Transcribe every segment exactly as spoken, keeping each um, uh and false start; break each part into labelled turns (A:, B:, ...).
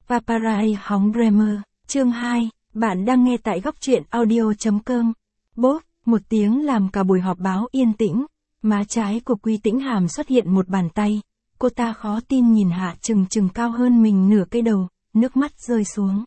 A: Paparazzi hóng Bremer, chương hai, bạn đang nghe tại góc truyện audio chấm com. Bốp, một tiếng làm cả buổi họp báo yên tĩnh, má trái của Quy Tĩnh Hàm xuất hiện một bàn tay, cô ta khó tin nhìn Hạ Trừng Trừng cao hơn mình nửa cây đầu, nước mắt rơi xuống.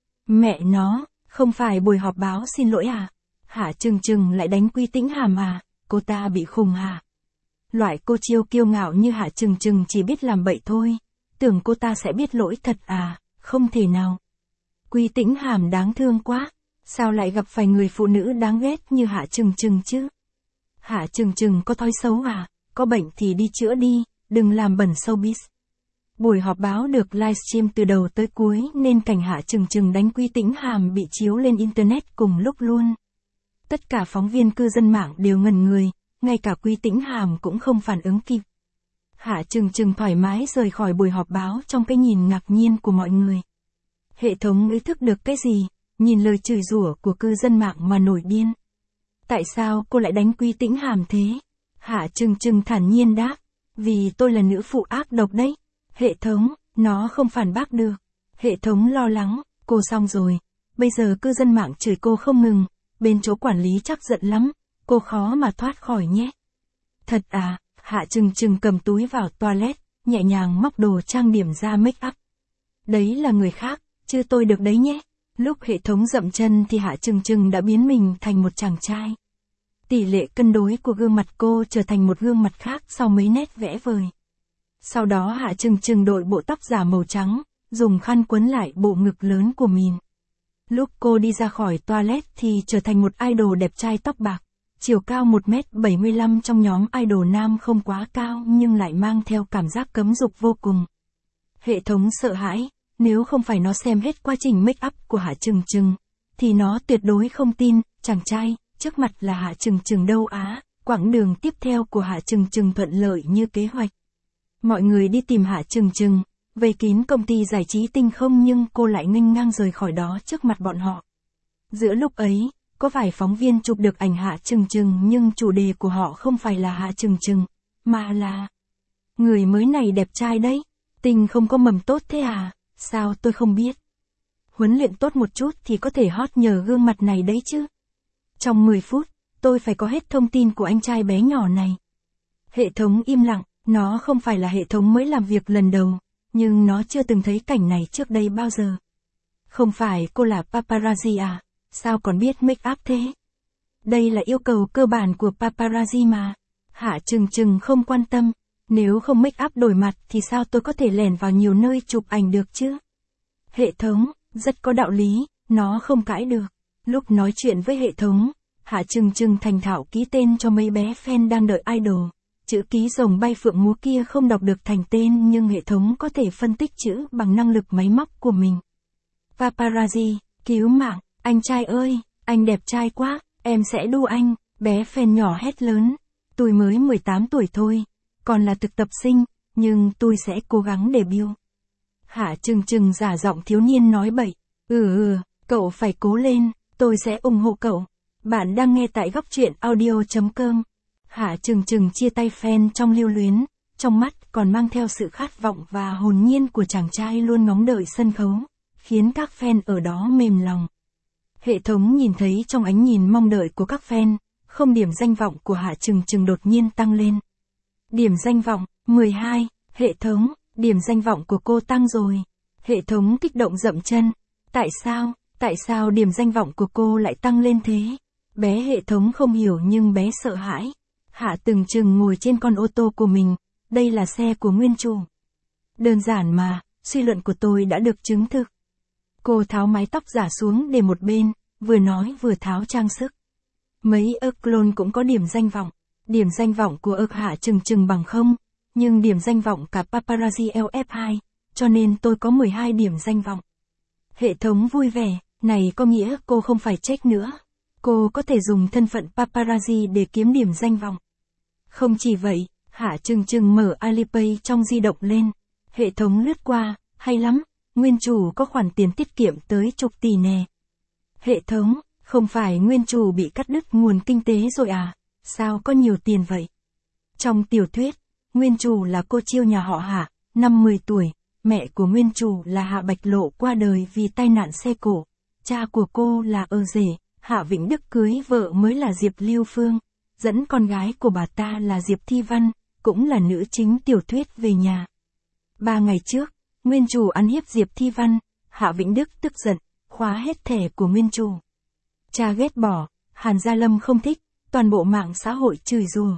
A: Mẹ nó, không phải buổi họp báo xin lỗi à? Hạ Trừng Trừng lại đánh Quy Tĩnh Hàm à? Cô ta bị khùng à? Loại cô chiêu kiêu ngạo như Hạ Trừng Trừng chỉ biết làm bậy thôi, tưởng cô ta sẽ biết lỗi thật à? Không thể nào. Quy Tĩnh Hàm đáng thương quá, sao lại gặp phải người phụ nữ đáng ghét như Hạ Trừng Trừng chứ? Hạ Trừng Trừng có thói xấu à? Có bệnh thì đi chữa đi, đừng làm bẩn showbiz. Buổi họp báo được livestream từ đầu tới cuối nên cảnh Hạ Trừng Trừng đánh Quy Tĩnh Hàm bị chiếu lên internet cùng lúc luôn. Tất cả phóng viên cư dân mạng đều ngẩn người, ngay cả Quy Tĩnh Hàm cũng không phản ứng kịp. Hạ Trừng Trừng thoải mái rời khỏi buổi họp báo trong cái nhìn ngạc nhiên của mọi người. Hệ thống ý thức được cái gì, nhìn lời chửi rủa của cư dân mạng mà nổi điên. Tại sao cô lại đánh Quy Tĩnh Hàm thế? Hạ Trừng Trừng thản nhiên đáp, vì tôi là nữ phụ ác độc đấy. Hệ thống, nó không phản bác được. Hệ thống lo lắng, cô xong rồi. Bây giờ cư dân mạng chửi cô không ngừng, bên chỗ quản lý chắc giận lắm, cô khó mà thoát khỏi nhé. Thật à? Hạ Trừng Trừng cầm túi vào toilet, nhẹ nhàng móc đồ trang điểm ra make up. Đấy là người khác, chứ tôi được đấy nhé. Lúc hệ thống dậm chân thì Hạ Trừng Trừng đã biến mình thành một chàng trai. Tỷ lệ cân đối của gương mặt cô trở thành một gương mặt khác sau mấy nét vẽ vời. Sau đó Hạ Trừng Trừng đội bộ tóc giả màu trắng, dùng khăn quấn lại bộ ngực lớn của mình. Lúc cô đi ra khỏi toilet thì trở thành một idol đẹp trai tóc bạc. Chiều cao một mét bảy mươi lăm trong nhóm idol nam không quá cao nhưng lại mang theo cảm giác cấm dục vô cùng. Hệ thống sợ hãi, nếu không phải nó xem hết quá trình make up của Hạ Trừng Trừng, thì nó tuyệt đối không tin, chàng trai, trước mặt là Hạ Trừng Trừng đâu á, quãng đường tiếp theo của Hạ Trừng Trừng thuận lợi như kế hoạch. Mọi người đi tìm Hạ Trừng Trừng, vây kín công ty giải trí Tinh Không nhưng cô lại nghênh ngang rời khỏi đó trước mặt bọn họ. Giữa lúc ấy, có vài phóng viên chụp được ảnh Hạ Trừng Trừng nhưng chủ đề của họ không phải là Hạ Trừng Trừng, mà là người mới này đẹp trai đấy, Tinh Không có mầm tốt thế à, sao tôi không biết. Huấn luyện tốt một chút thì có thể hot nhờ gương mặt này đấy chứ. Trong mười phút, tôi phải có hết thông tin của anh trai bé nhỏ này. Hệ thống im lặng, nó không phải là hệ thống mới làm việc lần đầu, nhưng nó chưa từng thấy cảnh này trước đây bao giờ. Không phải cô là paparazzi à? Sao còn biết make up thế? Đây là yêu cầu cơ bản của paparazzi mà. Hạ Trừng Trừng không quan tâm, nếu không make up đổi mặt thì sao tôi có thể lẻn vào nhiều nơi chụp ảnh được chứ? Hệ thống, rất có đạo lý, nó không cãi được. Lúc nói chuyện với hệ thống, Hạ Trừng Trừng thành thạo ký tên cho mấy bé fan đang đợi idol. Chữ ký rồng bay phượng múa kia không đọc được thành tên nhưng hệ thống có thể phân tích chữ bằng năng lực máy móc của mình. Paparazzi, cứu mạng, anh trai ơi, anh đẹp trai quá, em sẽ đu anh, bé fan nhỏ hét lớn. Tôi mới mười tám tuổi thôi, còn là thực tập sinh, nhưng tôi sẽ cố gắng debut. Hạ Trừng Trừng giả giọng thiếu niên nói bậy, ừ ừ, cậu phải cố lên, tôi sẽ ủng hộ cậu. Bạn đang nghe tại góc truyện audio chấm com. Hạ Trừng Trừng chia tay fan trong lưu luyến, trong mắt còn mang theo sự khát vọng và hồn nhiên của chàng trai luôn ngóng đợi sân khấu, khiến các fan ở đó mềm lòng. Hệ thống nhìn thấy trong ánh nhìn mong đợi của các fan, không điểm danh vọng của Hạ Trừng Trừng đột nhiên tăng lên. Điểm danh vọng, mười hai, hệ thống, điểm danh vọng của cô tăng rồi. Hệ thống kích động dậm chân. Tại sao, tại sao điểm danh vọng của cô lại tăng lên thế? Bé hệ thống không hiểu nhưng bé sợ hãi. Hạ Trừng Trừng ngồi trên con ô tô của mình, đây là xe của nguyên chủ. Đơn giản mà, suy luận của tôi đã được chứng thực. Cô tháo mái tóc giả xuống để một bên, vừa nói vừa tháo trang sức. Mấy ức clone cũng có điểm danh vọng. Điểm danh vọng của ức Hạ Trừng Trừng bằng không, nhưng điểm danh vọng cả paparazzi L F hai, cho nên tôi có mười hai điểm danh vọng. Hệ thống vui vẻ, này có nghĩa cô không phải check nữa. Cô có thể dùng thân phận paparazzi để kiếm điểm danh vọng. Không chỉ vậy, Hạ Trừng Trừng mở Alipay trong di động lên. Hệ thống lướt qua, hay lắm, nguyên chủ có khoản tiền tiết kiệm tới chục tỷ nè. Hệ thống, không phải nguyên chủ bị cắt đứt nguồn kinh tế rồi à? Sao có nhiều tiền vậy? Trong tiểu thuyết, nguyên chủ là cô chiêu nhà họ Hạ, năm mười tuổi, mẹ của nguyên chủ là Hạ Bạch Lộ qua đời vì tai nạn xe cộ. Cha của cô là Ơ Rể, Hạ Vĩnh Đức cưới vợ mới là Diệp Lưu Phương, dẫn con gái của bà ta là Diệp Thi Văn, cũng là nữ chính tiểu thuyết về nhà. Ba ngày trước, nguyên chủ ăn hiếp Diệp Thi Văn, Hạ Vĩnh Đức tức giận, khóa hết thẻ của nguyên chủ. Cha ghét bỏ, Hàn Gia Lâm không thích, toàn bộ mạng xã hội chửi rủa.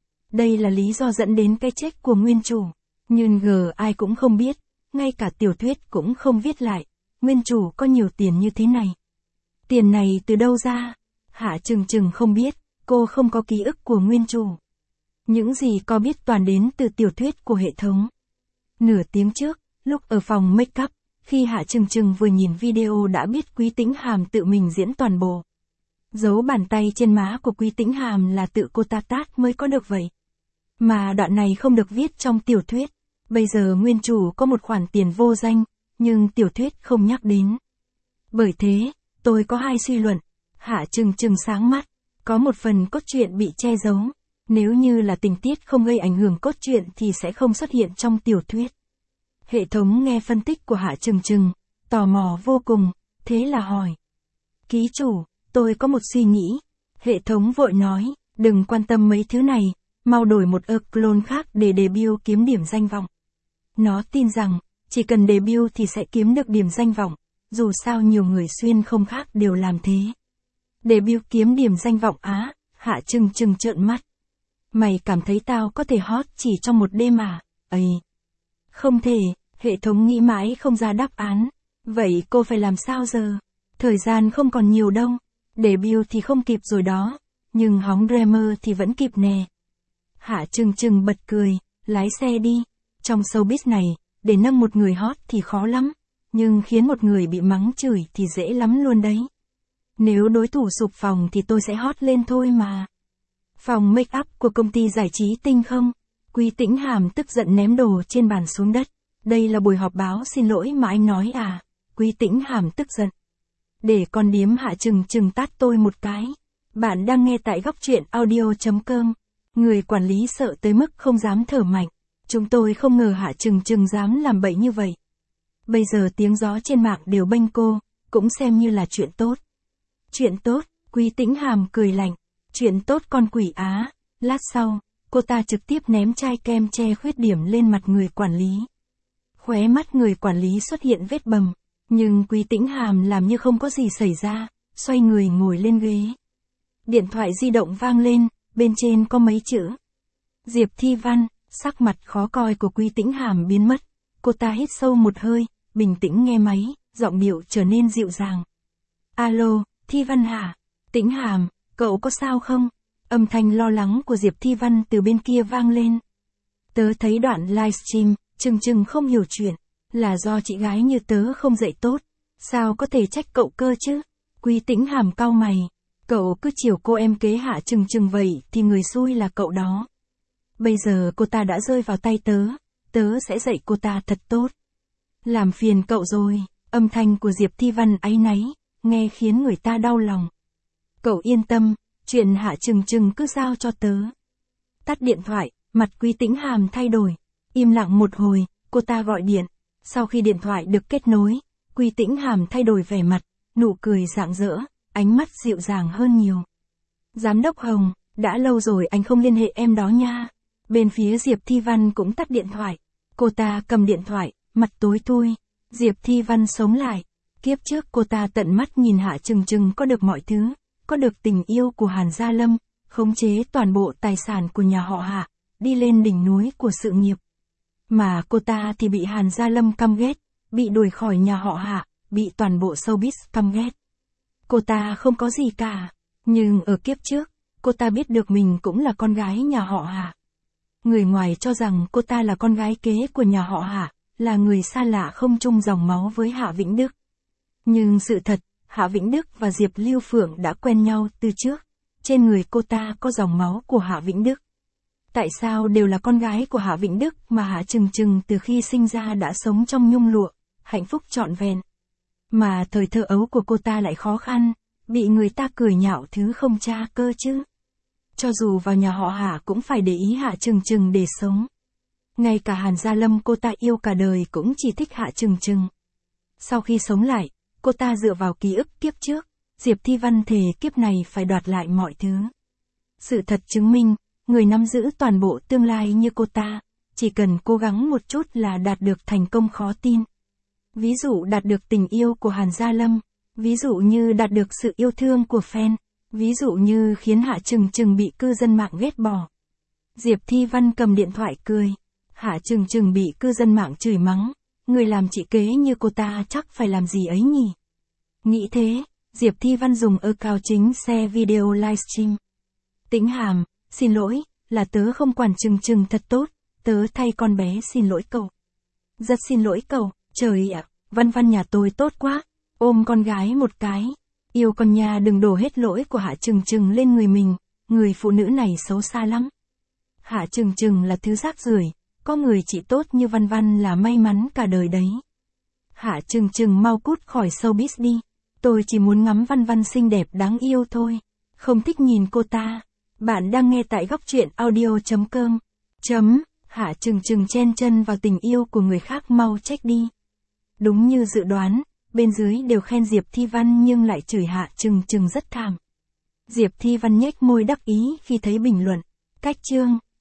A: Đây là lý do dẫn đến cái chết của nguyên chủ. Nhưng gờ ai cũng không biết, ngay cả tiểu thuyết cũng không viết lại, nguyên chủ có nhiều tiền như thế này. Tiền này từ đâu ra? Hạ Trừng Trừng không biết, cô không có ký ức của nguyên chủ. Những gì có biết toàn đến từ tiểu thuyết của hệ thống. Nửa tiếng trước, lúc ở phòng make up, khi Hạ Trừng Trừng vừa nhìn video đã biết Quý Tĩnh Hàm tự mình diễn toàn bộ. Dấu bàn tay trên má của Quý Tĩnh Hàm là tự cô ta tát mới có được vậy. Mà đoạn này không được viết trong tiểu thuyết. Bây giờ nguyên chủ có một khoản tiền vô danh, nhưng tiểu thuyết không nhắc đến. Bởi thế, tôi có hai suy luận. Hạ Trừng Trừng sáng mắt, có một phần cốt truyện bị che giấu. Nếu như là tình tiết không gây ảnh hưởng cốt truyện thì sẽ không xuất hiện trong tiểu thuyết. Hệ thống nghe phân tích của Hạ Trừng Trừng, tò mò vô cùng, thế là hỏi. Ký chủ, tôi có một suy nghĩ. Hệ thống vội nói, đừng quan tâm mấy thứ này, mau đổi một ơ clone khác để debut kiếm điểm danh vọng. Nó tin rằng, chỉ cần debut thì sẽ kiếm được điểm danh vọng, dù sao nhiều người xuyên không khác đều làm thế. Debut kiếm điểm danh vọng á, Hạ Trừng Trừng trợn mắt. Mày cảm thấy tao có thể hot chỉ trong một đêm à? Ây! Không thể, hệ thống nghĩ mãi không ra đáp án. Vậy cô phải làm sao giờ? Thời gian không còn nhiều đâu. Debut thì không kịp rồi đó. Nhưng hóng dreamer thì vẫn kịp nè. Hạ Trừng Trừng bật cười, lái xe đi. Trong showbiz này, để nâng một người hot thì khó lắm. Nhưng khiến một người bị mắng chửi thì dễ lắm luôn đấy. Nếu đối thủ sụp phòng thì tôi sẽ hot lên thôi mà. Phòng make up của công ty giải trí Tinh không? Quý Tĩnh Hàm tức giận ném đồ trên bàn xuống đất. Đây là buổi họp báo xin lỗi mà anh nói à? Quý Tĩnh Hàm tức giận. Để con điếm Hạ Trừng Trừng tát tôi một cái. Bạn đang nghe tại góc truyện audio chấm com. Người quản lý sợ tới mức không dám thở mạnh. Chúng tôi không ngờ Hạ Trừng Trừng dám làm bậy như vậy. Bây giờ tiếng gió trên mạng đều bênh cô, cũng xem như là chuyện tốt. Chuyện tốt, Quý Tĩnh Hàm cười lạnh. Chuyện tốt con quỷ á. Lát sau, cô ta trực tiếp ném chai kem che khuyết điểm lên mặt người quản lý. Khóe mắt người quản lý xuất hiện vết bầm, nhưng Quý Tĩnh Hàm làm như không có gì xảy ra, xoay người ngồi lên ghế. Điện thoại di động vang lên, bên trên có mấy chữ. Diệp Thi Văn, sắc mặt khó coi của Quý Tĩnh Hàm biến mất. Cô ta hít sâu một hơi, bình tĩnh nghe máy, giọng điệu trở nên dịu dàng. Alo, Thi Văn hả? Tĩnh Hàm, cậu có sao không? Âm thanh lo lắng của Diệp Thi Văn từ bên kia vang lên. Tớ thấy đoạn livestream, Trừng Trừng không hiểu chuyện, là do chị gái như tớ không dạy tốt. Sao có thể trách cậu cơ chứ? Quý Tĩnh Hàm cau mày. Cậu cứ chiều cô em kế Hạ Trừng Trừng vậy thì người xui là cậu đó. Bây giờ cô ta đã rơi vào tay tớ, tớ sẽ dạy cô ta thật tốt. Làm phiền cậu rồi, âm thanh của Diệp Thi Văn áy náy, nghe khiến người ta đau lòng. Cậu yên tâm, chuyện Hạ Trừng Trừng cứ giao cho tớ. Tắt điện thoại, mặt Quý Tĩnh Hàm thay đổi. Im lặng một hồi, cô ta gọi điện. Sau khi điện thoại được kết nối, Quý Tĩnh Hàm thay đổi vẻ mặt, nụ cười rạng rỡ, ánh mắt dịu dàng hơn nhiều. Giám đốc Hồng, đã lâu rồi anh không liên hệ em đó nha. Bên phía Diệp Thi Văn cũng tắt điện thoại. Cô ta cầm điện thoại, mặt tối thui. Diệp Thi Văn sống lại. Kiếp trước cô ta tận mắt nhìn Hạ Trừng Trừng có được mọi thứ, có được tình yêu của Hàn Gia Lâm, khống chế toàn bộ tài sản của nhà họ Hạ, đi lên đỉnh núi của sự nghiệp. Mà cô ta thì bị Hàn Gia Lâm căm ghét, bị đuổi khỏi nhà họ Hạ, bị toàn bộ showbiz căm ghét. Cô ta không có gì cả, nhưng ở kiếp trước, cô ta biết được mình cũng là con gái nhà họ Hạ. Người ngoài cho rằng cô ta là con gái kế của nhà họ Hạ, là người xa lạ không chung dòng máu với Hạ Vĩnh Đức. Nhưng sự thật, Hạ Vĩnh Đức và Diệp Lưu Phượng đã quen nhau từ trước. Trên người cô ta có dòng máu của Hạ Vĩnh Đức. Tại sao đều là con gái của Hạ Vĩnh Đức mà Hạ Trừng Trừng từ khi sinh ra đã sống trong nhung lụa, hạnh phúc trọn vẹn. Mà thời thơ ấu của cô ta lại khó khăn, bị người ta cười nhạo thứ không cha cơ chứ. Cho dù vào nhà họ Hạ cũng phải để ý Hạ Trừng Trừng để sống. Ngay cả Hàn Gia Lâm cô ta yêu cả đời cũng chỉ thích Hạ Trừng Trừng. Sau khi sống lại, cô ta dựa vào ký ức kiếp trước, Diệp Thi Văn thề kiếp này phải đoạt lại mọi thứ. Sự thật chứng minh, người nắm giữ toàn bộ tương lai như cô ta, chỉ cần cố gắng một chút là đạt được thành công khó tin. Ví dụ đạt được tình yêu của Hàn Gia Lâm, ví dụ như đạt được sự yêu thương của fan, ví dụ như khiến Hạ Trừng Trừng bị cư dân mạng ghét bỏ. Diệp Thi Văn cầm điện thoại cười. Hạ Trừng Trừng bị cư dân mạng chửi mắng, người làm chị kế như cô ta chắc phải làm gì ấy nhỉ. Nghĩ thế, Diệp Thi Văn dùng account chính share video livestream. Tĩnh Hàm, xin lỗi, là tớ không quản Trừng Trừng thật tốt, tớ thay con bé xin lỗi cậu. Rất xin lỗi cậu, trời ạ, Văn Văn nhà tôi tốt quá, ôm con gái một cái. Yêu con nhà đừng đổ hết lỗi của Hạ Trừng Trừng lên người mình, người phụ nữ này xấu xa lắm. Hạ Trừng Trừng là thứ rác rưởi, có người chị tốt như Văn Văn là may mắn cả đời đấy. Hạ Trừng Trừng mau cút khỏi showbiz đi, tôi chỉ muốn ngắm Văn Văn xinh đẹp đáng yêu thôi, không thích nhìn cô ta. Bạn đang nghe tại góc truyện audio chấm com. Chấm, Hạ Trừng Trừng chen chân vào tình yêu của người khác mau trách đi. Đúng như dự đoán, bên dưới đều khen Diệp Thi Văn nhưng lại chửi Hạ Trừng Trừng rất thảm. Diệp Thi Văn nhếch môi đắc ý khi thấy bình luận. Cách chương.